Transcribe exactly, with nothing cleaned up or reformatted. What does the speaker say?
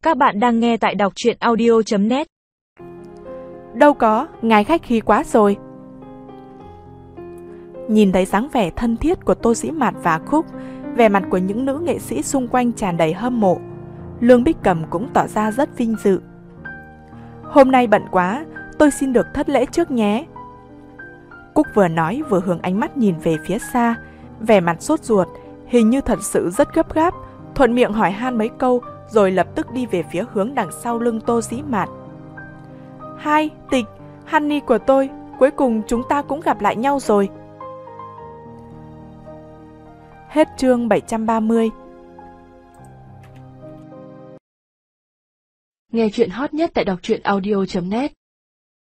Các bạn đang nghe tại đọc truyện audio chấm net. Đâu có, ngài khách khí quá rồi. Nhìn thấy dáng vẻ thân thiết của Tô Dĩ Mạt và Cúc, vẻ mặt của những nữ nghệ sĩ xung quanh tràn đầy hâm mộ. Lương Bích Cầm cũng tỏ ra rất vinh dự. Hôm nay bận quá, tôi xin được thất lễ trước nhé. Cúc vừa nói vừa hướng ánh mắt nhìn về phía xa, vẻ mặt sốt ruột, hình như thật sự rất gấp gáp, thuận miệng hỏi han mấy câu rồi lập tức đi về phía hướng đằng sau lưng Tô Dĩ Mạt. Hai, Tịch, Honey của tôi, cuối cùng chúng ta cũng gặp lại nhau rồi. Hết chương bảy trăm ba mươi. Nghe chuyện hot nhất tại đọc truyện audio chấm net.